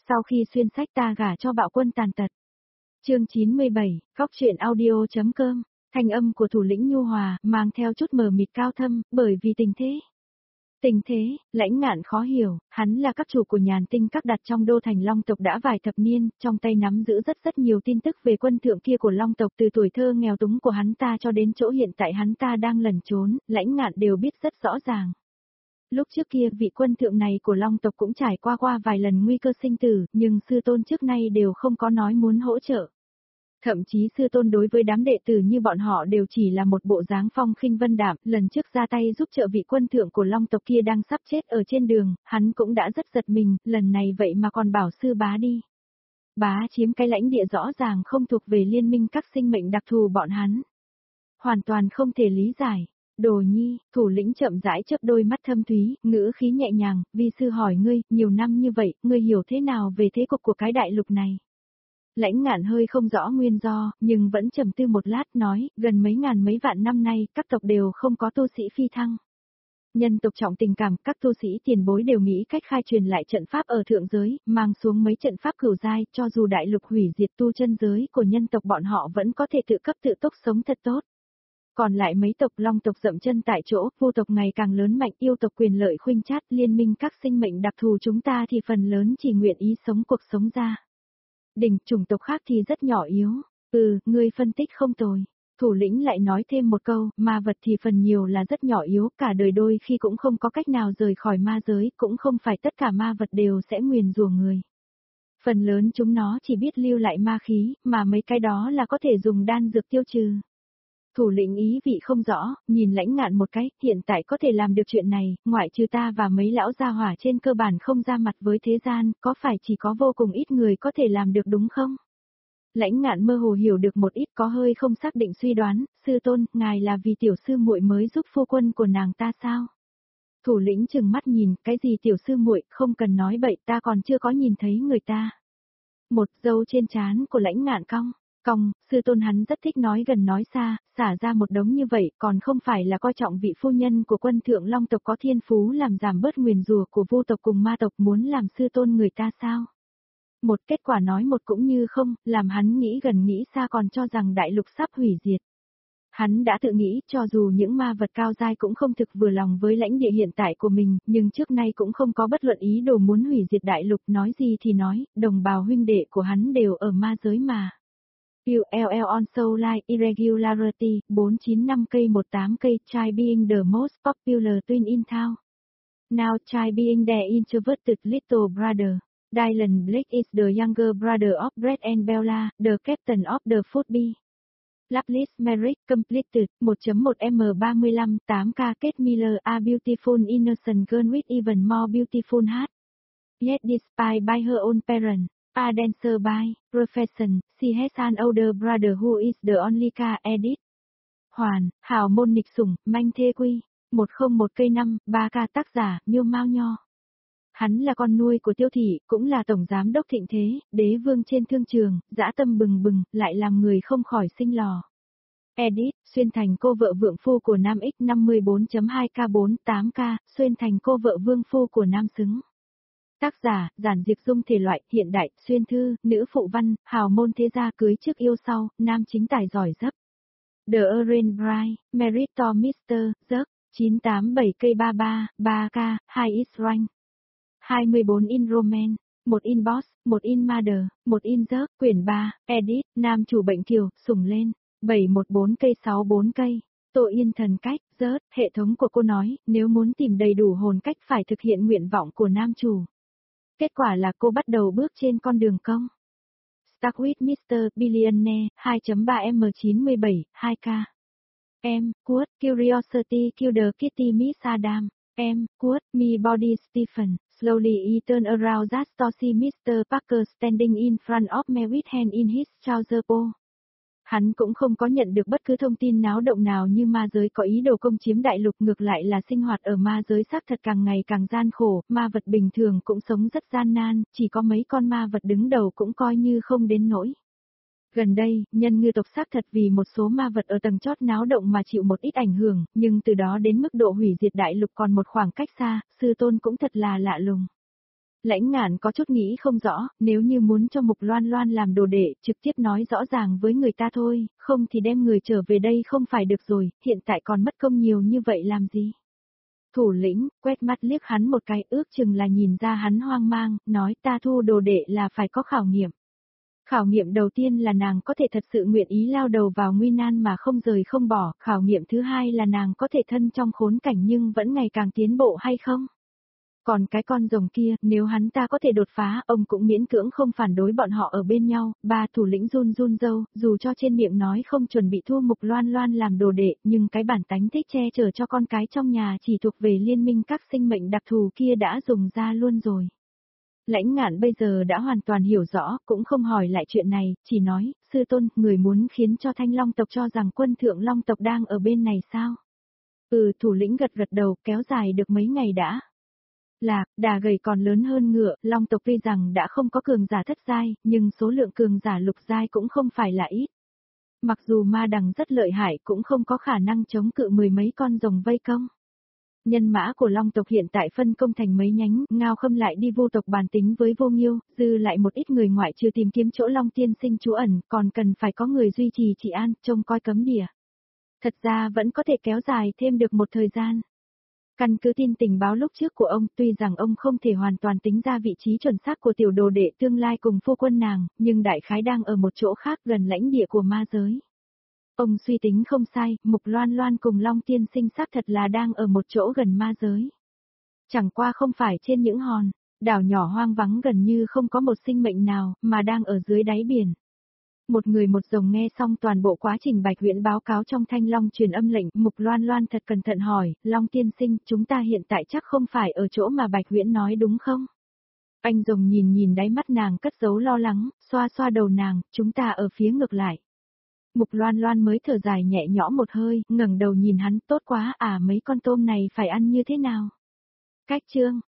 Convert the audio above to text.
Sau khi xuyên sách ta gả cho bạo quân tàn tật. Chương 97, Góc truyện audio.com. Thanh âm của thủ lĩnh nhu hòa, mang theo chút mờ mịt cao thâm, bởi vì tình thế. Tình thế, Lãnh Ngạn khó hiểu, hắn là các chủ của Nhàn Tinh các đặt trong đô thành Long tộc đã vài thập niên, trong tay nắm giữ rất nhiều tin tức về quân thượng kia của Long tộc, từ tuổi thơ nghèo túng của hắn ta cho đến chỗ hiện tại hắn ta đang lẩn trốn, Lãnh Ngạn đều biết rất rõ ràng. Lúc trước kia vị quân thượng này của Long tộc cũng trải qua vài lần nguy cơ sinh tử, nhưng sư tôn trước nay đều không có nói muốn hỗ trợ. Thậm chí sư tôn đối với đám đệ tử như bọn họ đều chỉ là một bộ dáng phong khinh vân đạm, lần trước ra tay giúp trợ vị quân thượng của Long tộc kia đang sắp chết ở trên đường, hắn cũng đã rất giật mình, lần này vậy mà còn bảo sư bá đi. Bá chiếm cái lãnh địa rõ ràng không thuộc về liên minh các sinh mệnh đặc thù bọn hắn. Hoàn toàn không thể lý giải. Đồ Nhi, thủ lĩnh chậm rãi chớp đôi mắt thâm thúy, ngữ khí nhẹ nhàng, vi sư hỏi ngươi, nhiều năm như vậy, ngươi hiểu thế nào về thế cục của cái đại lục này? Lãnh Ngạn hơi không rõ nguyên do, nhưng vẫn trầm tư một lát nói, gần mấy ngàn mấy vạn năm nay, các tộc đều không có tu sĩ phi thăng. Nhân tộc trọng tình cảm, các tu sĩ tiền bối đều nghĩ cách khai truyền lại trận pháp ở thượng giới, mang xuống mấy trận pháp cửu giai, cho dù đại lục hủy diệt tu chân giới của nhân tộc bọn họ vẫn có thể tự cấp tự túc sống thật tốt. Còn lại mấy tộc Long tộc dậm chân tại chỗ, Vu tộc ngày càng lớn mạnh, yêu tộc quyền lợi khuynh chát, liên minh các sinh mệnh đặc thù chúng ta thì phần lớn chỉ nguyện ý sống cuộc sống ra. Đỉnh chủng tộc khác thì rất nhỏ yếu. Ngươi phân tích không tồi. Thủ lĩnh lại nói thêm một câu, ma vật thì phần nhiều là rất nhỏ yếu, cả đời đôi khi cũng không có cách nào rời khỏi ma giới, cũng không phải tất cả ma vật đều sẽ nguyền rủa người. Phần lớn chúng nó chỉ biết lưu lại ma khí, mà mấy cái đó là có thể dùng đan dược tiêu trừ. Thủ lĩnh ý vị không rõ, nhìn Lãnh Ngạn một cái, hiện tại có thể làm được chuyện này, ngoại trừ ta và mấy lão gia hỏa trên cơ bản không ra mặt với thế gian, có phải chỉ có vô cùng ít người có thể làm được đúng không? Lãnh Ngạn mơ hồ hiểu được một ít, có hơi không xác định suy đoán, sư tôn, ngài là vì tiểu sư muội mới giúp phu quân của nàng ta sao? Thủ lĩnh trừng mắt nhìn, cái gì tiểu sư muội, không cần nói bậy, ta còn chưa có nhìn thấy người ta. Một dâu trên trán của Lãnh Ngạn cong, sư tôn hắn rất thích nói gần nói xa, xả ra một đống như vậy, còn không phải là coi trọng vị phu nhân của quân thượng Long tộc có thiên phú làm giảm bớt nguyền rủa của Vu tộc cùng ma tộc muốn làm sư tôn người ta sao? Một kết quả nói một cũng như không, làm hắn nghĩ gần nghĩ xa còn cho rằng đại lục sắp hủy diệt. Hắn đã tự nghĩ cho dù những ma vật cao giai cũng không thực vừa lòng với lãnh địa hiện tại của mình, nhưng trước nay cũng không có bất luận ý đồ muốn hủy diệt đại lục, nói gì thì nói, đồng bào huynh đệ của hắn đều ở ma giới mà. ULL on Soul Line Irregularity 495 cây 18 cây Try being the most popular twin in town. Now try being the introverted little brother. Dylan Blake is the younger brother of Brett and Bella, the captain of the Football. Lapis Merrick completed 1.1M35 8K Kate Miller a beautiful innocent girl with even more beautiful heart. Yet despite by her own parents. A dancer by profession, she has an older brother who is the only ca edit. Hoàn, hào môn nịch sủng, manh thê quy, 101 cây 5, 3 ca tác giả, Miêu Mao Nho. Hắn là con nuôi của Tiêu Thị, cũng là tổng giám đốc thịnh thế, đế vương trên thương trường, dã tâm bừng bừng, lại làm người không khỏi sinh lò. Edit, xuyên thành cô vợ vượng phu của Nam X54.2K48K, xuyên thành cô vợ vương phu của Nam xứng. Tác giả, Giản Diệp Dung thể loại, hiện đại, xuyên thư, nữ phụ văn, hào môn thế gia cưới trước yêu sau, nam chính tài giỏi dấp. The Orange Bride, Merit to Mr. Giấc, 987 cây 33, 3K, 2 is rank. 24 in Roman, 1 in Boss, 1 in Mother, 1 in Giấc, quyển 3, Edit, nam chủ bệnh kiều, sủng lên, 714 cây 64 cây. Tô Yên thần cách, rớt, hệ thống của cô nói, nếu muốn tìm đầy đủ hồn cách phải thực hiện nguyện vọng của nam chủ. Kết quả là cô bắt đầu bước trên con đường công. Start with Mr. Billionaire, 2.3M97, 2K. Em, Quote, Curiosity Killer Kitty Miss Adam. Em, Quote, Me Body Stephen, slowly he turned around that to see Mr. Parker standing in front of me with hand in his trouser pocket. Hắn cũng không có nhận được bất cứ thông tin náo động nào như ma giới có ý đồ công chiếm đại lục, ngược lại là sinh hoạt ở ma giới xác thật càng ngày càng gian khổ, ma vật bình thường cũng sống rất gian nan, chỉ có mấy con ma vật đứng đầu cũng coi như không đến nỗi. Gần đây, nhân ngư tộc xác thật vì một số ma vật ở tầng chót náo động mà chịu một ít ảnh hưởng, nhưng từ đó đến mức độ hủy diệt đại lục còn một khoảng cách xa, sư tôn cũng thật là lạ lùng. Lãnh Ngạn có chút nghĩ không rõ, nếu như muốn cho Mục Loan Loan làm đồ đệ, trực tiếp nói rõ ràng với người ta thôi, không thì đem người trở về đây không phải được rồi, hiện tại còn mất công nhiều như vậy làm gì. Thủ lĩnh, quét mắt liếc hắn một cái, ước chừng là nhìn ra hắn hoang mang, nói ta thu đồ đệ là phải có khảo nghiệm. Khảo nghiệm đầu tiên là nàng có thể thật sự nguyện ý lao đầu vào nguy nan mà không rời không bỏ, khảo nghiệm thứ hai là nàng có thể thân trong khốn cảnh nhưng vẫn ngày càng tiến bộ hay không. Còn cái con rồng kia, nếu hắn ta có thể đột phá, ông cũng miễn cưỡng không phản đối bọn họ ở bên nhau. Ba thủ lĩnh run run râu, dù cho trên miệng nói không chuẩn bị thu Mục Loan Loan làm đồ đệ, nhưng cái bản tánh thích che chở cho con cái trong nhà chỉ thuộc về liên minh các sinh mệnh đặc thù kia đã dùng ra luôn rồi. Lãnh Ngạn bây giờ đã hoàn toàn hiểu rõ, cũng không hỏi lại chuyện này, chỉ nói, sư tôn, người muốn khiến cho Thanh Long tộc cho rằng quân thượng Long tộc đang ở bên này sao? Thủ lĩnh gật gật đầu, kéo dài được mấy ngày đã. Là, đà gầy còn lớn hơn ngựa, Long tộc tuy rằng đã không có cường giả thất giai, nhưng số lượng cường giả lục giai cũng không phải là ít. Mặc dù ma đằng rất lợi hại cũng không có khả năng chống cự mười mấy con rồng vây công. Nhân mã của Long tộc hiện tại phân công thành mấy nhánh, Ngao Khâm lại đi vô tộc bàn tính với Vô Nghiêu, dư lại một ít người ngoại trừ tìm kiếm chỗ Long tiên sinh trú ẩn, còn cần phải có người duy trì trị an, trông coi cấm địa. Thật ra vẫn có thể kéo dài thêm được một thời gian. Căn cứ tin tình báo lúc trước của ông, tuy rằng ông không thể hoàn toàn tính ra vị trí chuẩn xác của tiểu đồ đệ tương lai cùng phu quân nàng, nhưng đại khái đang ở một chỗ khác gần lãnh địa của ma giới. Ông suy tính không sai, Mục Loan Loan cùng Long tiên sinh xác thật là đang ở một chỗ gần ma giới. Chẳng qua không phải trên những hòn, đảo nhỏ hoang vắng gần như không có một sinh mệnh nào, mà đang ở dưới đáy biển. Một người một rồng nghe xong toàn bộ quá trình Bạch Huyễn báo cáo trong Thanh Long truyền âm lệnh, Mục Loan Loan thật cẩn thận hỏi, Long tiên sinh, chúng ta hiện tại chắc không phải ở chỗ mà Bạch Huyễn nói đúng không? Anh rồng nhìn nhìn đáy mắt nàng cất giấu lo lắng, xoa xoa đầu nàng, chúng ta ở phía ngược lại. Mục Loan Loan mới thở dài nhẹ nhõm một hơi, ngẩng đầu nhìn hắn, tốt quá à, mấy con tôm này phải ăn như thế nào? Cách chương